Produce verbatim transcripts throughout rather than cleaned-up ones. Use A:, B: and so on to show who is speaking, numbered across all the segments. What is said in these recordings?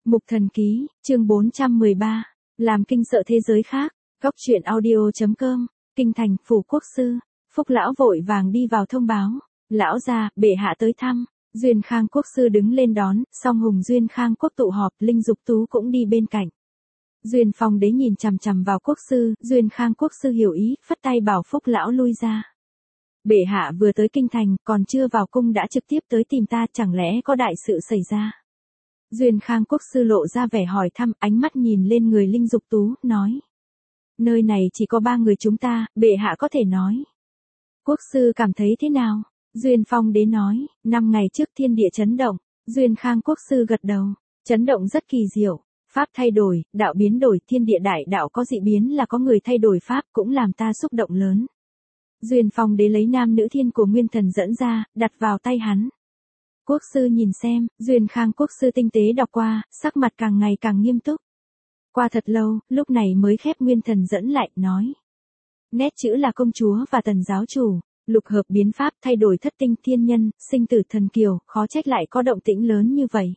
A: Mục Thần Ký, chương bốn trăm mười ba, làm kinh sợ thế giới khác, góc truyện audio.com, kinh thành, phủ quốc sư, Phúc lão vội vàng đi vào thông báo, lão gia, bệ hạ tới thăm, Duyên Khang quốc sư đứng lên đón, song Hùng Duyên Khang quốc tụ họp, Linh Dục Tú cũng đi bên cạnh. Duyên Phong đế nhìn chằm chằm vào quốc sư, Duyên Khang quốc sư hiểu ý, phất tay bảo Phúc lão lui ra. Bệ hạ vừa tới kinh thành, còn chưa vào cung đã trực tiếp tới tìm ta, chẳng lẽ có đại sự xảy ra? Duyên Khang quốc sư lộ ra vẻ hỏi thăm, ánh mắt nhìn lên người Linh Dục Tú, nói. Nơi này chỉ có ba người chúng ta, bệ hạ có thể nói. Quốc sư cảm thấy thế nào? Duyên Phong đế nói, năm ngày trước thiên địa chấn động, Duyên Khang quốc sư gật đầu, chấn động rất kỳ diệu, pháp thay đổi, đạo biến đổi, thiên địa đại đạo có dị biến là có người thay đổi pháp cũng làm ta xúc động lớn. Duyên Phong đế lấy nam nữ thiên của Nguyên Thần dẫn ra, đặt vào tay hắn. Quốc sư nhìn xem, Duyên Khang quốc sư tinh tế đọc qua, sắc mặt càng ngày càng nghiêm túc. Qua thật lâu, lúc này mới khép Nguyên Thần dẫn lại, nói. Nét chữ là công chúa và tần giáo chủ, lục hợp biến pháp thay đổi thất tinh thiên nhân, sinh tử thần kiều, khó trách lại có động tĩnh lớn như vậy.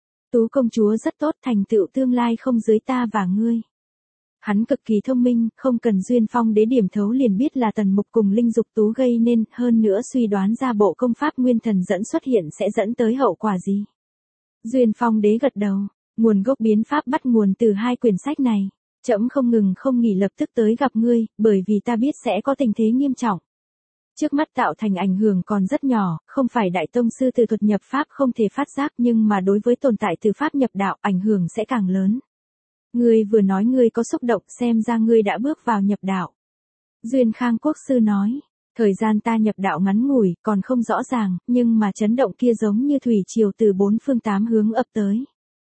A: Tú công chúa rất tốt, thành tựu tương lai không dưới ta và ngươi. Hắn cực kỳ thông minh, không cần Duyên Phong đế điểm thấu liền biết là Tần Mục cùng Linh Dục Tú gây nên, hơn nữa suy đoán ra bộ công pháp Nguyên Thần dẫn xuất hiện sẽ dẫn tới hậu quả gì. Duyên Phong đế gật đầu, nguồn gốc biến pháp bắt nguồn từ hai quyển sách này, trẫm không ngừng không nghỉ lập tức tới gặp ngươi, bởi vì ta biết sẽ có tình thế nghiêm trọng. Trước mắt tạo thành ảnh hưởng còn rất nhỏ, không phải đại tông sư từ thuật nhập pháp không thể phát giác, nhưng mà đối với tồn tại từ pháp nhập đạo, ảnh hưởng sẽ càng lớn. Ngươi vừa nói ngươi có xúc động, xem ra ngươi đã bước vào nhập đạo. Duyên Khang quốc sư nói, thời gian ta nhập đạo ngắn ngủi, còn không rõ ràng, nhưng mà chấn động kia giống như thủy triều từ bốn phương tám hướng ập tới.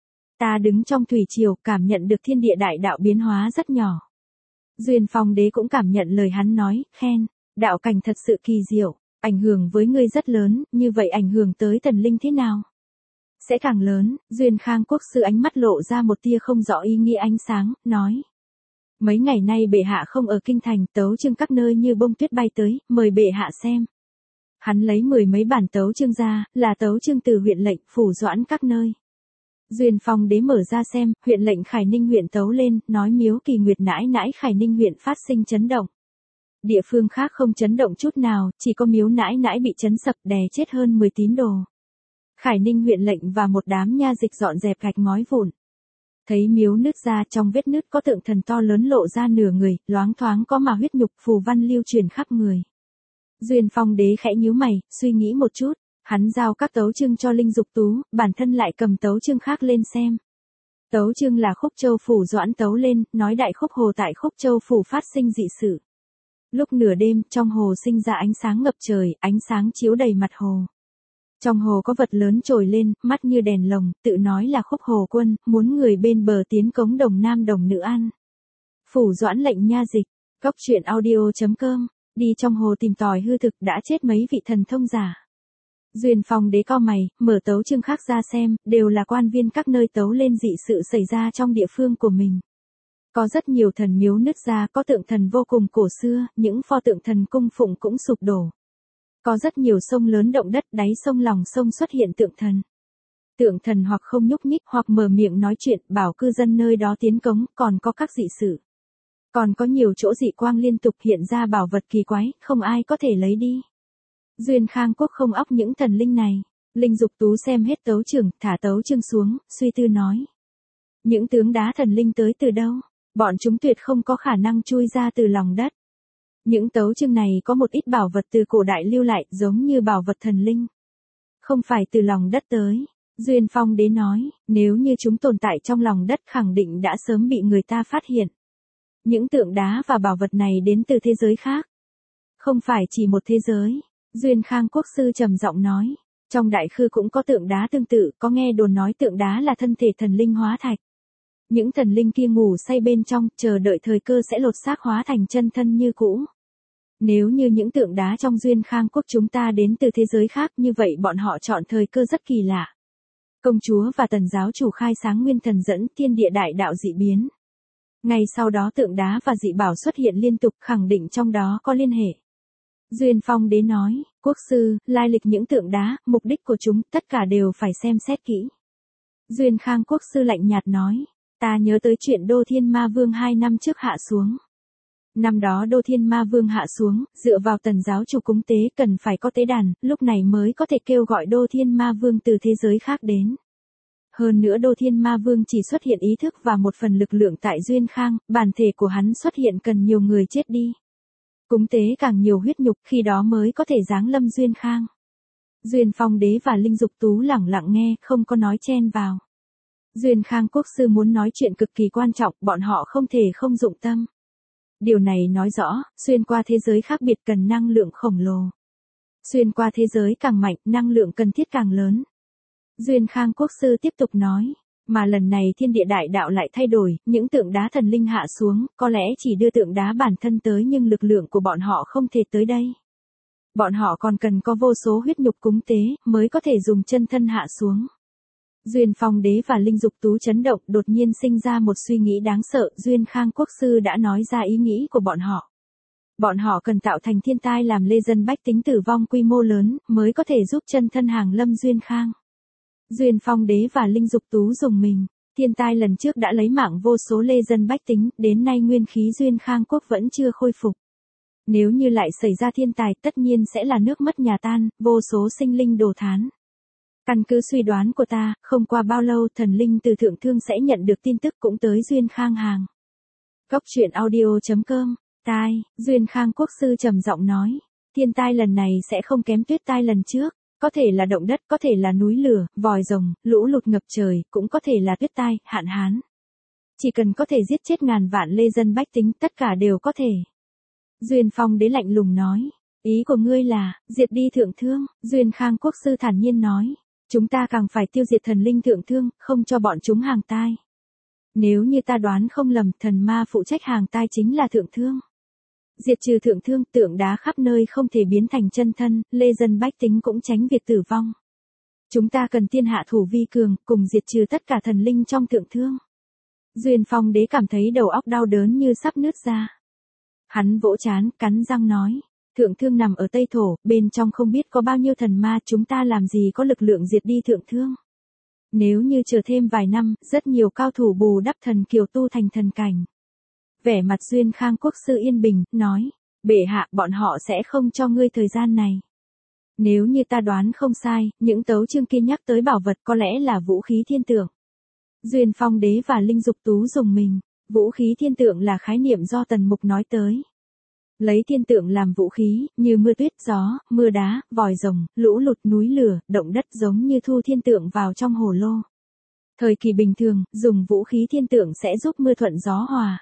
A: Ta đứng trong thủy triều, cảm nhận được thiên địa đại đạo biến hóa rất nhỏ. Duyên Phong đế cũng cảm nhận lời hắn nói, khen, đạo cảnh thật sự kỳ diệu, ảnh hưởng với ngươi rất lớn, như vậy ảnh hưởng tới thần linh thế nào? Sẽ càng lớn. Duyên Khang quốc sư ánh mắt lộ ra một tia không rõ ý nghĩa ánh sáng, nói. Mấy ngày nay bệ hạ không ở kinh thành, tấu chương các nơi như bông tuyết bay tới, mời bệ hạ xem. Hắn lấy mười mấy bản tấu chương ra, là tấu chương từ huyện lệnh, phủ doãn các nơi. Duyên Phong đế mở ra xem, huyện lệnh Khải Ninh huyện tấu lên, nói Miếu Kỳ Nguyệt nãi nãi Khải Ninh huyện phát sinh chấn động. Địa phương khác không chấn động chút nào, chỉ có Miếu nãi nãi bị chấn sập, đè chết hơn mười tín đồ. Khải Ninh huyện lệnh và một đám nha dịch dọn dẹp gạch ngói vụn. Thấy miếu nứt ra, trong vết nứt có tượng thần to lớn lộ ra nửa người, loáng thoáng có mà huyết nhục phù văn lưu truyền khắp người. Duyên Phong đế khẽ nhíu mày, suy nghĩ một chút, hắn giao các tấu chương cho Linh Dục Tú, bản thân lại cầm tấu chương khác lên xem. Tấu chương là Khúc Châu phủ doãn tấu lên, nói đại khúc hồ tại Khúc Châu phủ phát sinh dị sự. Lúc nửa đêm, trong hồ sinh ra ánh sáng ngập trời, ánh sáng chiếu đầy mặt hồ. Trong hồ có vật lớn trồi lên, mắt như đèn lồng, tự nói là Khúc Hồ Quân, muốn người bên bờ tiến cống đồng nam đồng nữ ăn. Phủ doãn lệnh nha dịch, góc truyện audio.com, đi trong hồ tìm tòi hư thực, đã chết mấy vị thần thông giả. Duyên Phong đế co mày, mở tấu chương khác ra xem, đều là quan viên các nơi tấu lên dị sự xảy ra trong địa phương của mình. Có rất nhiều thần miếu nứt ra, có tượng thần vô cùng cổ xưa, những pho tượng thần cung phụng cũng sụp đổ. Có rất nhiều sông lớn động đất, đáy sông lòng sông xuất hiện tượng thần. Tượng thần hoặc không nhúc nhích hoặc mở miệng nói chuyện, bảo cư dân nơi đó tiến cống, còn có các dị sự. Còn có nhiều chỗ dị quang liên tục hiện ra bảo vật kỳ quái, không ai có thể lấy đi. Duyên Khang quốc không óc những thần linh này. Linh Dục Tú xem hết tấu chương, thả tấu chương xuống, suy tư nói. Những tướng đá thần linh tới từ đâu? Bọn chúng tuyệt không có khả năng chui ra từ lòng đất. Những tấu chương này có một ít bảo vật từ cổ đại lưu lại, giống như bảo vật thần linh. Không phải từ lòng đất tới. Duyên Phong đế nói, nếu như chúng tồn tại trong lòng đất khẳng định đã sớm bị người ta phát hiện. Những tượng đá và bảo vật này đến từ thế giới khác. Không phải chỉ một thế giới. Duyên Khang quốc sư trầm giọng nói, trong đại khư cũng có tượng đá tương tự, có nghe đồn nói tượng đá là thân thể thần linh hóa thạch. Những thần linh kia ngủ say bên trong, chờ đợi thời cơ sẽ lột xác hóa thành chân thân như cũ. Nếu như những tượng đá trong Duyên Khang quốc chúng ta đến từ thế giới khác, như vậy bọn họ chọn thời cơ rất kỳ lạ. Công chúa và tần giáo chủ khai sáng Nguyên Thần dẫn, thiên địa đại đạo dị biến. Ngay sau đó tượng đá và dị bảo xuất hiện liên tục, khẳng định trong đó có liên hệ. Duyên Phong đế nói, quốc sư, lai lịch những tượng đá, mục đích của chúng, tất cả đều phải xem xét kỹ. Duyên Khang Quốc sư lạnh nhạt nói, ta nhớ tới chuyện Đô Thiên Ma Vương hai năm trước hạ xuống. Năm đó Đô Thiên Ma Vương hạ xuống, dựa vào tần giáo chủ cúng tế cần phải có tế đàn, lúc này mới có thể kêu gọi Đô Thiên Ma Vương từ thế giới khác đến. Hơn nữa Đô Thiên Ma Vương chỉ xuất hiện ý thức và một phần lực lượng tại Duyên Khang, bản thể của hắn xuất hiện cần nhiều người chết đi. Cúng tế càng nhiều huyết nhục khi đó mới có thể giáng lâm Duyên Khang. Duyên Phong Đế và Linh Dục Tú lẳng lặng nghe, không có nói chen vào. Duyên Khang Quốc sư muốn nói chuyện cực kỳ quan trọng, bọn họ không thể không dụng tâm. Điều này nói rõ, xuyên qua thế giới khác biệt cần năng lượng khổng lồ. Xuyên qua thế giới càng mạnh, năng lượng cần thiết càng lớn. Duyên Khang Quốc sư tiếp tục nói, mà lần này thiên địa đại đạo lại thay đổi, những tượng đá thần linh hạ xuống, có lẽ chỉ đưa tượng đá bản thân tới nhưng lực lượng của bọn họ không thể tới đây. Bọn họ còn cần có vô số huyết nhục cúng tế, mới có thể dùng chân thân hạ xuống. Duyên Phong Đế và Linh Dục Tú chấn động, đột nhiên sinh ra một suy nghĩ đáng sợ, Duyên Khang Quốc sư đã nói ra ý nghĩ của bọn họ. Bọn họ cần tạo thành thiên tai làm lê dân bách tính tử vong quy mô lớn, mới có thể giúp chân thân hàng lâm Duyên Khang. Duyên Phong Đế và Linh Dục Tú dùng mình, thiên tai lần trước đã lấy mạng vô số lê dân bách tính, đến nay nguyên khí Duyên Khang Quốc vẫn chưa khôi phục. Nếu như lại xảy ra thiên tai tất nhiên sẽ là nước mất nhà tan, vô số sinh linh đổ thán. Căn cứ suy đoán của ta, không qua bao lâu thần linh từ thượng thương sẽ nhận được tin tức cũng tới Duyên Khang hàng. Góc truyện audio chấm com, tai, Duyên Khang Quốc sư trầm giọng nói, thiên tai lần này sẽ không kém tuyết tai lần trước, có thể là động đất, có thể là núi lửa, vòi rồng, lũ lụt ngập trời, cũng có thể là tuyết tai, hạn hán. Chỉ cần có thể giết chết ngàn vạn lê dân bách tính, tất cả đều có thể. Duyên Phong Đế lạnh lùng nói, ý của ngươi là, diệt đi thượng thương, Duyên Khang Quốc sư thản nhiên nói. Chúng ta càng phải tiêu diệt thần linh thượng thương, không cho bọn chúng hàng tai. Nếu như ta đoán không lầm, thần ma phụ trách hàng tai chính là thượng thương. Diệt trừ thượng thương, tượng đá khắp nơi không thể biến thành chân thân, lê dân bách tính cũng tránh việc tử vong. Chúng ta cần tiên hạ thủ vi cường, cùng diệt trừ tất cả thần linh trong thượng thương. Duyên Phong Đế cảm thấy đầu óc đau đớn như sắp nứt ra. Hắn vỗ trán, cắn răng nói. Thượng thương nằm ở Tây Thổ, bên trong không biết có bao nhiêu thần ma, chúng ta làm gì có lực lượng diệt đi thượng thương. Nếu như chờ thêm vài năm, rất nhiều cao thủ bù đắp thần kiều tu thành thần cảnh. Vẻ mặt Duyên Khang Quốc sư yên bình, nói, bệ hạ, bọn họ sẽ không cho ngươi thời gian này. Nếu như ta đoán không sai, những tấu chương kia nhắc tới bảo vật có lẽ là vũ khí thiên tượng. Duyên Phong Đế và Linh Dục Tú dùng mình, vũ khí thiên tượng là khái niệm do Tần Mục nói tới. Lấy thiên tượng làm vũ khí, như mưa tuyết gió, mưa đá, vòi rồng, lũ lụt núi lửa, động đất giống như thu thiên tượng vào trong hồ lô. Thời kỳ bình thường, dùng vũ khí thiên tượng sẽ giúp mưa thuận gió hòa.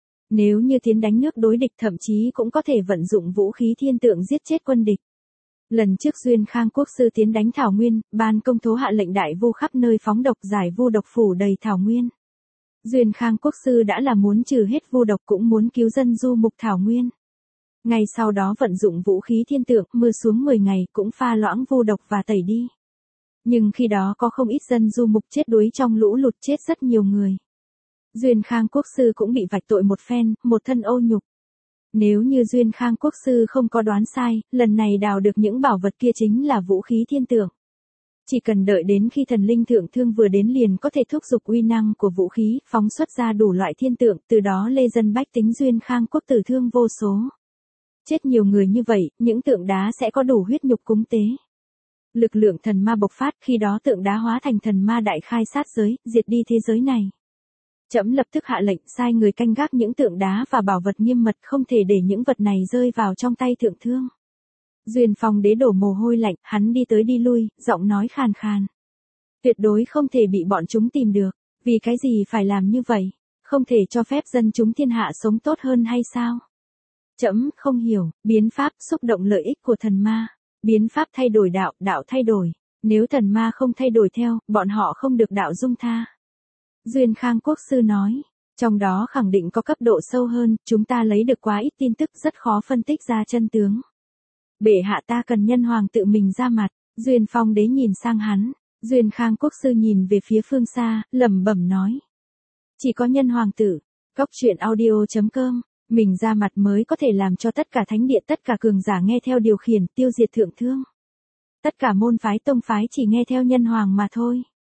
A: Nếu như tiến đánh nước đối địch thậm chí cũng có thể vận dụng vũ khí thiên tượng giết chết quân địch. Lần trước Duyên Khang Quốc sư tiến đánh Thảo Nguyên, ban công tố hạ lệnh đại vu khắp nơi phóng độc giải vu độc phủ đầy Thảo Nguyên. Duyên Khang Quốc sư đã là muốn trừ hết vu độc cũng muốn cứu dân du mục Thảo Nguyên. Ngày sau đó vận dụng vũ khí thiên tượng, mưa xuống mười ngày cũng pha loãng vu độc và tẩy đi. Nhưng khi đó có không ít dân du mục chết đuối trong lũ lụt, chết rất nhiều người. Duyên Khang Quốc sư cũng bị vạch tội một phen, một thân ô nhục. Nếu như Duyên Khang Quốc sư không có đoán sai, lần này đào được những bảo vật kia chính là vũ khí thiên tượng. Chỉ cần đợi đến khi thần linh thượng thương vừa đến liền có thể thúc giục uy năng của vũ khí, phóng xuất ra đủ loại thiên tượng, từ đó lê dân bách tính Duyên Khang Quốc tử thương vô số. Chết nhiều người như vậy, những tượng đá sẽ có đủ huyết nhục cúng tế. Lực lượng thần ma bộc phát, khi đó tượng đá hóa thành thần ma đại khai sát giới, diệt đi thế giới này. Trẫm lập tức hạ lệnh sai người canh gác những tượng đá và bảo vật nghiêm mật, không thể để những vật này rơi vào trong tay thượng thương. Duyên Phong Đế đổ mồ hôi lạnh, hắn đi tới đi lui, giọng nói khàn khàn. Tuyệt đối không thể bị bọn chúng tìm được, vì cái gì phải làm như vậy, không thể cho phép dân chúng thiên hạ sống tốt hơn hay sao? Trẫm không hiểu, biến pháp xúc động lợi ích của thần ma, biến pháp thay đổi đạo, đạo thay đổi, nếu thần ma không thay đổi theo, bọn họ không được đạo dung tha. Duyên Khang Quốc sư nói, trong đó khẳng định có cấp độ sâu hơn, chúng ta lấy được quá ít tin tức rất khó phân tích ra chân tướng. Bệ hạ ta cần nhân hoàng tự mình ra mặt. Duyên Phong Đế nhìn sang hắn, Duyên Khang Quốc sư nhìn về phía phương xa, lẩm bẩm nói. Chỉ có nhân hoàng tử, góc truyện audio chấm com, mình ra mặt mới có thể làm cho tất cả thánh địa tất cả cường giả nghe theo điều khiển tiêu diệt thượng thương. Tất cả môn phái tông phái chỉ nghe theo nhân hoàng mà thôi.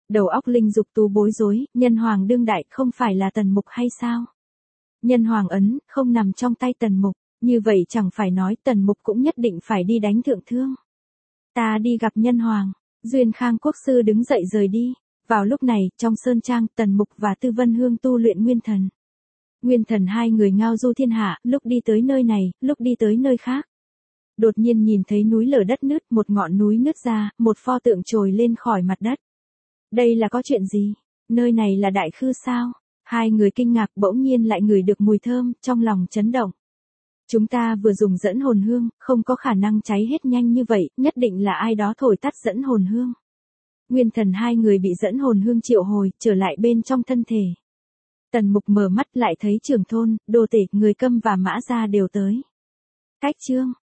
A: Đầu óc Linh Dục Tú bối rối, nhân hoàng đương đại không phải là Tần Mục hay sao? Nhân hoàng ấn, không nằm trong tay Tần Mục, như vậy chẳng phải nói Tần Mục cũng nhất định phải đi đánh thượng thương. Ta đi gặp nhân hoàng, Duyên Khang quốc sư đứng dậy rời đi. Vào lúc này, trong sơn trang, Tần Mục và Tư Vân Hương tu luyện nguyên thần. Nguyên thần hai người ngao du thiên hạ, lúc đi tới nơi này, lúc đi tới nơi khác. Đột nhiên nhìn thấy núi lở đất nứt, một ngọn núi nứt ra, một pho tượng trồi lên khỏi mặt đất. Đây là có chuyện gì? Nơi này là đại khư sao? Hai người kinh ngạc bỗng nhiên lại ngửi được mùi thơm, trong lòng chấn động. Chúng ta vừa dùng dẫn hồn hương, không có khả năng cháy hết nhanh như vậy, nhất định là ai đó thổi tắt dẫn hồn hương. Nguyên thần hai người bị dẫn hồn hương triệu hồi, trở lại bên trong thân thể. Tần Mục mở mắt lại thấy trưởng thôn, đồ tể, người Câm và Mã Gia đều tới. Cách chương